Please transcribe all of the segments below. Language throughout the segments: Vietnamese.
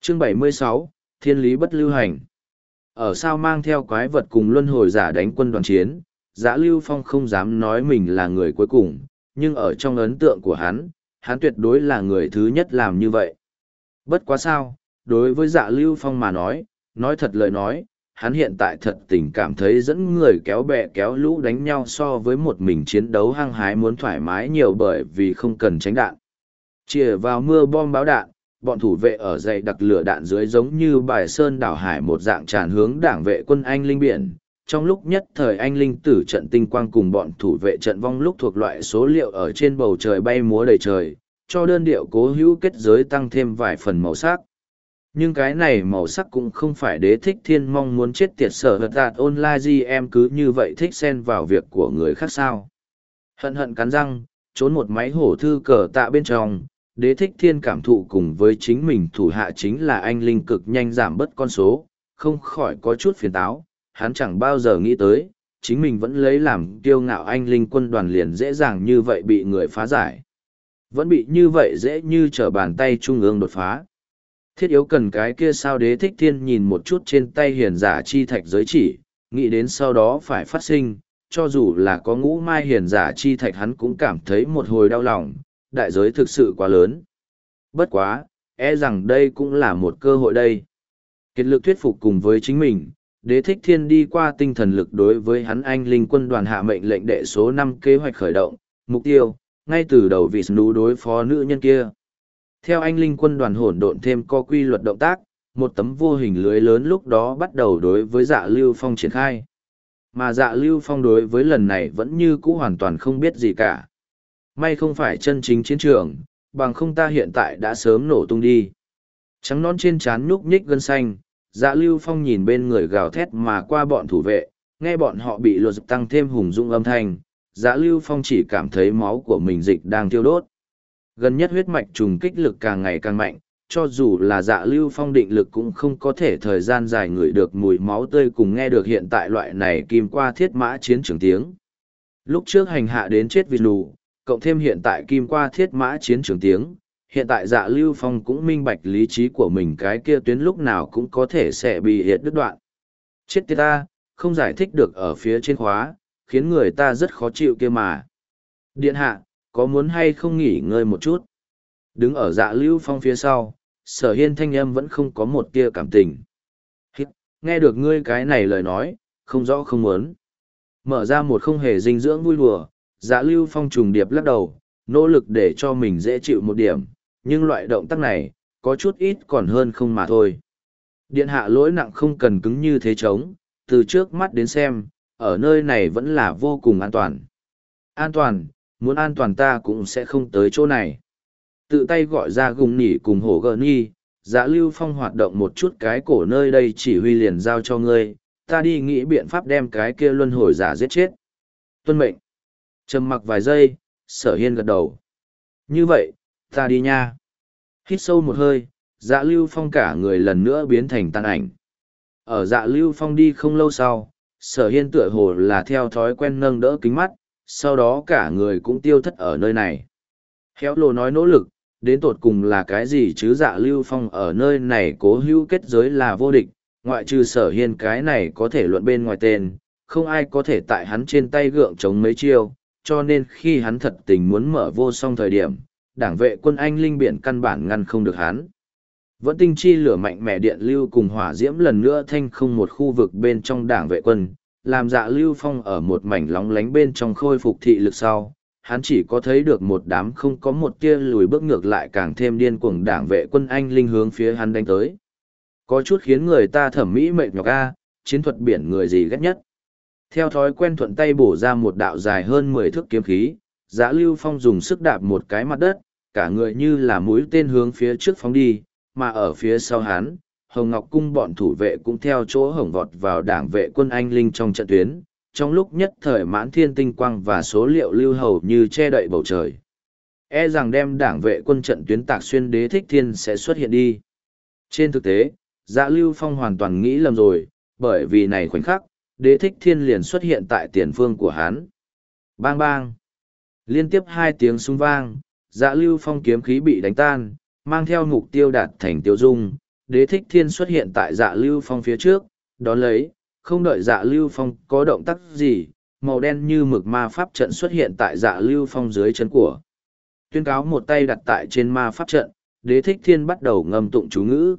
Chương 76, Thiên lý bất lưu hành. Ở sao mang theo quái vật cùng luân hồi giả đánh quân đoàn chiến, Dã Lưu Phong không dám nói mình là người cuối cùng, nhưng ở trong ấn tượng của hắn tuyệt đối là người thứ nhất làm như vậy. Bất quá sao, đối với Dã Lưu Phong mà nói thật lời nói, hắn hiện tại thật tình cảm thấy dẫn người kéo bè kéo lũ đánh nhau so với một mình chiến đấu hăng hái muốn thoải mái nhiều, bởi vì không cần tránh đạn. Chìa vào mưa bom báo đạn, bọn thủ vệ ở dày đặc lửa đạn dưới giống như bài sơn đảo hải một dạng tràn hướng đảng vệ quân Anh Linh biển. Trong lúc nhất thời Anh Linh tử trận tinh quang cùng bọn thủ vệ trận vong lúc thuộc loại số liệu ở trên bầu trời bay múa đầy trời, cho đơn điệu cố hữu kết giới tăng thêm vài phần màu sắc. Nhưng cái này màu sắc cũng không phải Đế Thích Thiên mong muốn chết tiệt sở hợt đạt online GM cứ như vậy thích xen vào việc của người khác sao. Hận hận cắn răng, trốn một máy hổ thư cờ tạ bên trong, Đế Thích Thiên cảm thụ cùng với chính mình thủ hạ chính là anh linh cực nhanh giảm bớt con số, không khỏi có chút phiền táo, hắn chẳng bao giờ nghĩ tới, chính mình vẫn lấy làm kiêu ngạo anh linh quân đoàn liền dễ dàng như vậy bị người phá giải. Vẫn bị như vậy dễ như trở bàn tay trung ương đột phá. Thiết yếu cần cái kia sao. Đế Thích Thiên nhìn một chút trên tay hiền giả chi thạch giới chỉ, nghĩ đến sau đó phải phát sinh, cho dù là có ngũ mai hiền giả chi thạch hắn cũng cảm thấy một hồi đau lòng, đại giới thực sự quá lớn. Bất quá, rằng đây cũng là một cơ hội đây. Kiệt lực thuyết phục cùng với chính mình, Đế Thích Thiên đi qua tinh thần lực đối với hắn anh linh quân đoàn hạ mệnh lệnh đệ số 5 kế hoạch khởi động, mục tiêu, ngay từ đầu vì Snu đối phó nữ nhân kia. Theo anh linh quân đoàn hỗn độn thêm có quy luật động tác, một tấm vô hình lưới lớn lúc đó bắt đầu đối với Dạ Lưu Phong triển khai. Mà Dạ Lưu Phong đối với lần này vẫn như cũ hoàn toàn không biết gì cả. May không phải chân chính chiến trường, bằng không ta hiện tại đã sớm nổ tung đi. Trắng nón trên trán nhúc nhích gân xanh, Dạ Lưu Phong nhìn bên người gào thét mà qua bọn thủ vệ, nghe bọn họ bị luật tăng thêm hùng dũng âm thanh, Dạ Lưu Phong chỉ cảm thấy máu của mình dịch đang thiêu đốt. Gần nhất huyết mạch trùng kích lực càng ngày càng mạnh, cho dù là Dạ Lưu Phong định lực cũng không có thể thời gian dài ngửi được mùi máu tươi cùng nghe được hiện tại loại này kim qua thiết mã chiến trường tiếng. Lúc trước hành hạ đến chết vì nù, cộng thêm hiện tại kim qua thiết mã chiến trường tiếng, hiện tại Dạ Lưu Phong cũng minh bạch lý trí của mình cái kia tuyến lúc nào cũng có thể sẽ bị hiện đứt đoạn. Chết tiệt ta, không giải thích được ở phía trên khóa, khiến người ta rất khó chịu kia mà. Điện hạ, có muốn hay không nghỉ ngơi một chút? Đứng ở Dạ Lưu Phong phía sau, Sở Hiên thanh âm vẫn không có một tia cảm tình. Nghe được ngươi cái này lời nói, không rõ không muốn. Mở ra một không hề dinh dưỡng vui đùa, Dạ Lưu Phong trùng điệp lắc đầu, nỗ lực để cho mình dễ chịu một điểm, nhưng loại động tác này, có chút ít còn hơn không mà thôi. Điện hạ lỗi nặng không cần cứng như thế trống, từ trước mắt đến xem, ở nơi này vẫn là vô cùng an toàn. An toàn, muốn an toàn ta cũng sẽ không tới chỗ này. Tự tay gọi ra gùng nỉ cùng hổ gờ nhi, Dạ Lưu Phong hoạt động một chút cái cổ nơi đây chỉ huy liền giao cho ngươi, ta đi nghĩ biện pháp đem cái kia luân hồi giả giết chết. Tuân mệnh. Trầm mặc vài giây, Sở Hiên gật đầu. Như vậy, ta đi nha. Hít sâu một hơi, Dạ Lưu Phong cả người lần nữa biến thành tàn ảnh. Ở Dạ Lưu Phong đi không lâu sau, Sở Hiên tựa hồ là theo thói quen nâng đỡ kính mắt, sau đó cả người cũng tiêu thất ở nơi này. Khéo lồ nói nỗ lực, đến tột cùng là cái gì chứ? Dạ Lưu Phong ở nơi này cố hữu kết giới là vô địch, ngoại trừ Sở Hiên cái này có thể luận bên ngoài tên, không ai có thể tại hắn trên tay gượng chống mấy chiêu, cho nên khi hắn thật tình muốn mở vô song thời điểm, đảng vệ quân Anh Linh biển căn bản ngăn không được hắn. Vẫn tinh chi lửa mạnh mẽ điện lưu cùng hỏa diễm lần nữa thanh không một khu vực bên trong đảng vệ quân, làm Dạ Lưu Phong ở một mảnh lóng lánh bên trong khôi phục thị lực sau, hắn chỉ có thấy được một đám không có một tia lùi bước ngược lại càng thêm điên cuồng đảng vệ quân Anh Linh hướng phía hắn đánh tới. Có chút khiến người ta thẩm mỹ mệt nhọc a, chiến thuật biển người gì ghét nhất. Theo thói quen thuận tay bổ ra một đạo dài hơn 10 thước kiếm khí, Dạ Lưu Phong dùng sức đạp một cái mặt đất, cả người như là mũi tên hướng phía trước phóng đi, mà ở phía sau hắn, Hồng Ngọc Cung bọn thủ vệ cũng theo chỗ hổng vọt vào đảng vệ quân Anh Linh trong trận tuyến, trong lúc nhất thời mãn thiên tinh quang và số liệu lưu hầu như che đậy bầu trời. Rằng đem đảng vệ quân trận tuyến tạc xuyên Đế Thích Thiên sẽ xuất hiện đi. Trên thực tế, Dạ Lưu Phong hoàn toàn nghĩ lầm rồi, bởi vì này khoảnh khắc, Đế Thích Thiên liền xuất hiện tại tiền phương của hắn. Bang bang! Liên tiếp 2 tiếng súng vang, Dạ Lưu Phong kiếm khí bị đánh tan, mang theo mục tiêu đạt thành tiêu dung, Đế thích thiên xuất hiện tại Dạ Lưu Phong phía trước, đón lấy, không đợi Dạ Lưu Phong có động tác gì, màu đen như mực ma pháp trận xuất hiện tại Dạ Lưu Phong dưới chân của. Tuyên cáo một tay đặt tại trên ma pháp trận, Đế thích thiên bắt đầu ngâm tụng chú ngữ.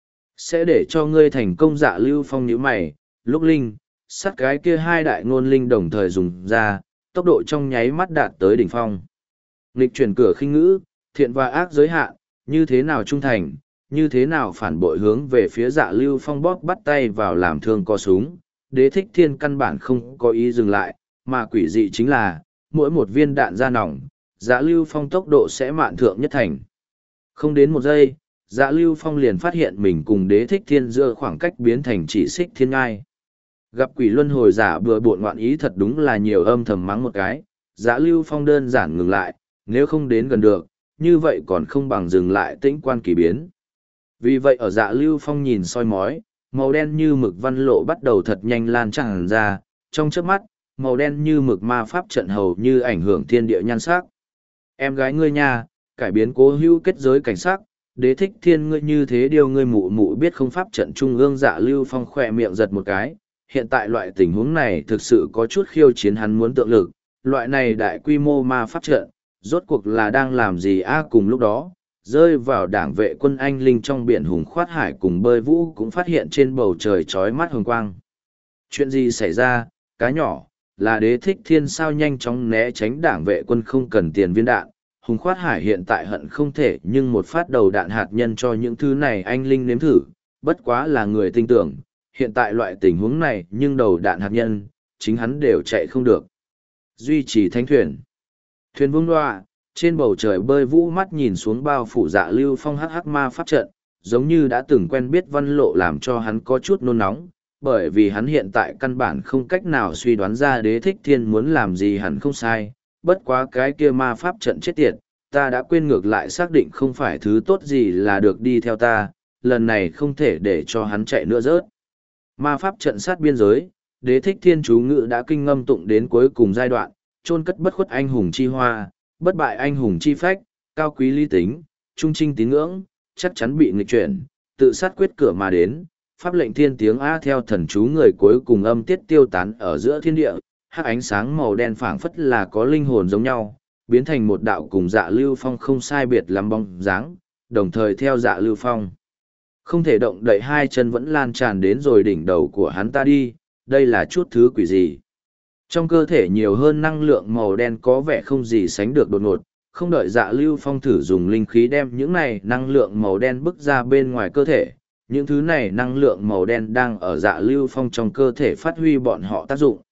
Sẽ để cho ngươi thành công. Dạ Lưu Phong nhíu mày, lúc linh, sát cái kia hai đại ngôn linh đồng thời dùng ra, tốc độ trong nháy mắt đạt tới đỉnh phong. Nghịch chuyển cửa khinh ngữ, thiện và ác giới hạn, như thế nào trung thành, như thế nào phản bội hướng về phía Dạ Lưu Phong bóp bắt tay vào làm thương co súng. Đế thích thiên căn bản không có ý dừng lại, mà quỷ dị chính là, mỗi một viên đạn ra nòng, Dạ Lưu Phong tốc độ sẽ mạn thượng nhất thành. Không đến một giây, Dạ Lưu Phong liền phát hiện mình cùng Đế thích thiên giữa khoảng cách biến thành chỉ xích thiên ngai. Gặp quỷ luân hồi giả bừa bộn ngoạn ý thật đúng là nhiều, âm thầm mắng một cái. Dạ Lưu Phong đơn giản ngừng lại, nếu không đến gần được, như vậy còn không bằng dừng lại tĩnh quan kỳ biến. Vì vậy ở Dạ Lưu Phong nhìn soi mói, màu đen như mực văn lộ bắt đầu thật nhanh lan tràn ra, trong chớp mắt, màu đen như mực ma pháp trận hầu như ảnh hưởng thiên địa nhan sắc. Em gái ngươi nha, cải biến cố hữu kết giới cảnh sắc, Đế thích thiên ngươi như thế điều ngươi mụ mụ biết không. Pháp trận trung ương. Dạ Lưu Phong khỏe miệng giật một cái, hiện tại loại tình huống này thực sự có chút khiêu chiến hắn muốn tượng lực, loại này đại quy mô ma pháp trận, rốt cuộc là đang làm gì a? Cùng lúc đó, rơi vào đảng vệ quân anh linh trong biển hùng khoát hải cùng bơi vũ cũng phát hiện trên bầu trời chói mắt hồng quang. Chuyện gì xảy ra? Cá nhỏ, là Đế thích thiên sao? Nhanh chóng né tránh, đảng vệ quân không cần tiền viên đạn. Hùng khoát hải hiện tại hận không thể nhưng một phát đầu đạn hạt nhân cho những thứ này anh linh nếm thử, bất quá là người tin tưởng, hiện tại loại tình huống này nhưng đầu đạn hạt nhân, chính hắn đều chạy không được. Duy trì thánh thuyền. Thuyền vương đoạ, trên bầu trời bơi vũ mắt nhìn xuống bao phủ Dạ Lưu Phong hắc ma pháp trận, giống như đã từng quen biết văn lộ làm cho hắn có chút nôn nóng, bởi vì hắn hiện tại căn bản không cách nào suy đoán ra Đế thích thiên muốn làm gì. Hẳn không sai, bất quá cái kia ma pháp trận chết tiệt, ta đã quên ngược lại xác định không phải thứ tốt gì là được đi theo ta, lần này không thể để cho hắn chạy nữa rớt. Ma pháp trận sát biên giới, Đế thích thiên chú ngữ đã kinh ngâm tụng đến cuối cùng giai đoạn, chôn cất bất khuất anh hùng chi hoa, bất bại anh hùng chi phách, cao quý lý tính, trung trinh tín ngưỡng, chắc chắn bị nghịch chuyển, tự sát quyết cửa mà đến. Pháp lệnh thiên tiếng A theo thần chú người cuối cùng âm tiết tiêu tán ở giữa thiên địa, hắc ánh sáng màu đen phảng phất là có linh hồn giống nhau, biến thành một đạo cùng Dạ Lưu Phong không sai biệt lắm bóng dáng, đồng thời theo Dạ Lưu Phong. Không thể động đậy hai chân vẫn lan tràn đến rồi đỉnh đầu của hắn ta đi, đây là chút thứ quỷ gì? Trong cơ thể nhiều hơn năng lượng màu đen có vẻ không gì sánh được đột ngột, không đợi Dạ Lưu Phong thử dùng linh khí đem những này năng lượng màu đen bức ra bên ngoài cơ thể, những thứ này năng lượng màu đen đang ở Dạ Lưu Phong trong cơ thể phát huy bọn họ tác dụng.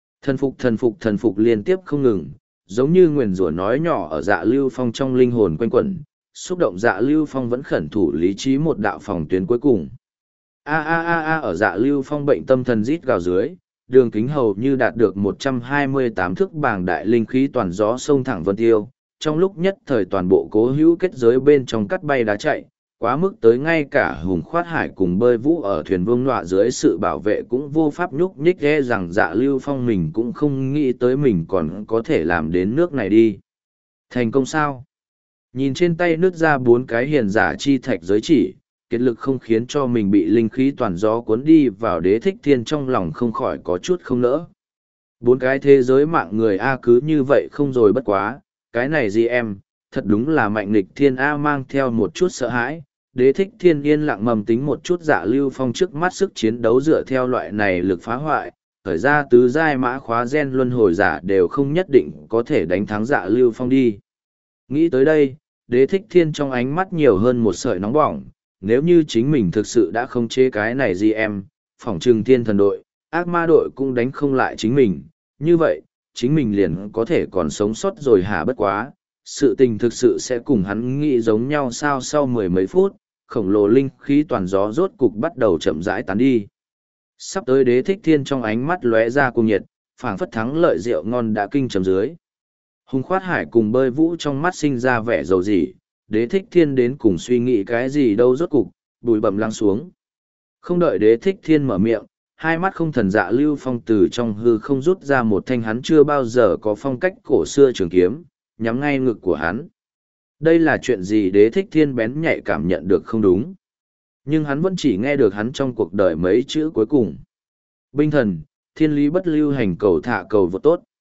Thần phục liên tiếp không ngừng, giống như nguyền rủa nói nhỏ ở Dạ Lưu Phong trong linh hồn quanh quẩn, xúc động Dạ Lưu Phong vẫn khẩn thủ lý trí một đạo phòng tuyến cuối cùng. Ở Dạ Lưu Phong bệnh tâm thần rít gào dưới, đường kính hầu như đạt được 128 thước bảng đại linh khí toàn gió sông thẳng vân tiêu, trong lúc nhất thời toàn bộ cố hữu kết giới bên trong cắt bay đá chạy, quá mức tới ngay cả hùng khoát hải cùng bơi vũ ở thuyền vương nọa dưới sự bảo vệ cũng vô pháp nhúc nhích, e rằng Dạ Lưu Phong mình cũng không nghĩ tới mình còn có thể làm đến nước này đi. Thành công sao? Nhìn trên tay nứt ra 4 cái hiền giả chi thạch giới chỉ, kết lực không khiến cho mình bị linh khí toàn gió cuốn đi vào. Đế thích thiên trong lòng không khỏi có chút không nỡ. 4 cái thế giới mạng người A cứ như vậy không rồi bất quá, cái này gì em, thật đúng là mạnh nghịch thiên A. Mang theo một chút sợ hãi, Đế thích thiên yên lặng mầm tính một chút Dạ Lưu Phong trước mắt sức chiến đấu dựa theo loại này lực phá hoại, khởi ra tứ giai mã khóa gen luân hồi giả đều không nhất định có thể đánh thắng Dạ Lưu Phong đi. Nghĩ tới đây, Đế thích thiên trong ánh mắt nhiều hơn một sợi nóng bỏng, nếu như chính mình thực sự đã không chế cái này gì em, phỏng trừng thiên thần đội, ác ma đội cũng đánh không lại chính mình, như vậy, chính mình liền có thể còn sống sót rồi hả? Bất quá, sự tình thực sự sẽ cùng hắn nghĩ giống nhau sao? Sau mười mấy phút, khổng lồ linh khí toàn gió rốt cục bắt đầu chậm rãi tán đi. Sắp tới Đế thích thiên trong ánh mắt lóe ra cuồng nhiệt, phảng phất thắng lợi rượu ngon đã kinh trầm dưới. Hùng khoát hải cùng bơi vũ trong mắt sinh ra vẻ dầu dỉ, Đế thích thiên đến cùng suy nghĩ cái gì đâu, rốt cục, bụi bẩm lắng xuống. Không đợi Đế thích thiên mở miệng, hai mắt không thần Dạ Lưu Phong từ trong hư không rút ra một thanh hắn chưa bao giờ có phong cách cổ xưa trường kiếm, nhắm ngay ngực của hắn. Đây là chuyện gì? Đế thích thiên bén nhạy cảm nhận được không đúng. Nhưng hắn vẫn chỉ nghe được hắn trong cuộc đời mấy chữ cuối cùng. Binh thần, thiên lý bất lưu hành cầu thả cầu vô tốt.